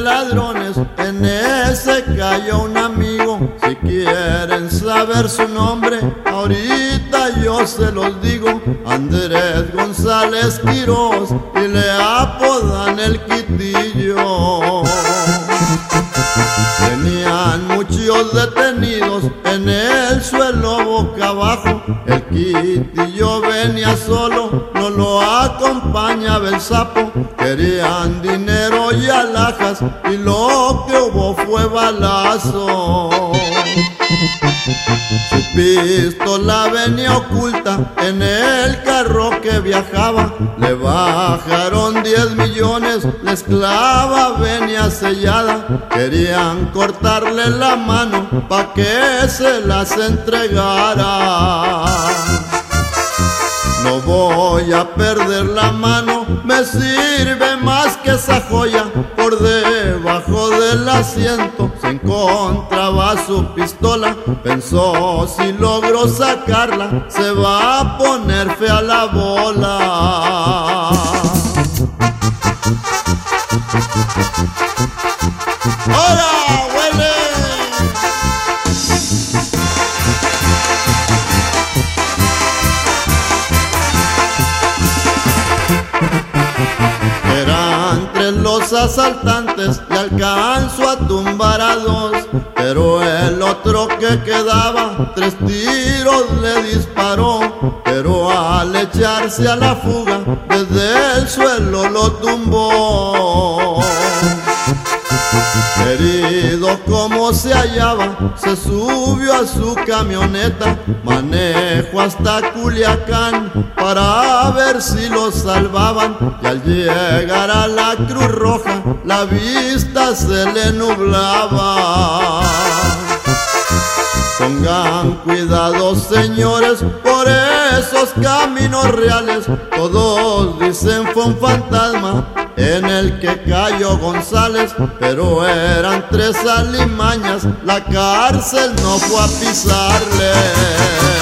ladrones, en ese cayó un amigo. Si quieren saber su nombre, ahorita yo se los digo. Andrés González Quirós, y le apodan el Quitillo. Tenían muchos detenidos en el suelo boca abajo. El Quitillo venía solo, no lo acompañaba el sapo. Querían dinero y alhajas, y lo que hubo fue balazo. Su pistola venía oculta en el carro que viajaba. Le bajaron 10 millones, la esclava venía sellada. Querían cortarle la mano pa' que se las entregara. No voy a perder la mano, me sirve más que esa joya. Por debajo del asiento se encontraba su pistola. Pensó, si logro sacarla, se va a poner fea la bola. ¡Hola, huele! Eran 3 los asaltantes, le alcanzó a tumbar a 2, pero el otro que quedaba 3 tiros le disparó. Pero al echarse a la fuga, desde el suelo lo tumbó. Herido como se hallaba, se subió a su camioneta. Manejó hasta Culiacán para ver si lo salvaban. Y al llegar a la Cruz Roja, la vista se le nublaba. Pongan cuidado, señores, por esos caminos reales. Todos dicen fue un fantasma en el que cayó González, pero eran 3 alimañas, la cárcel no fue a pisarle.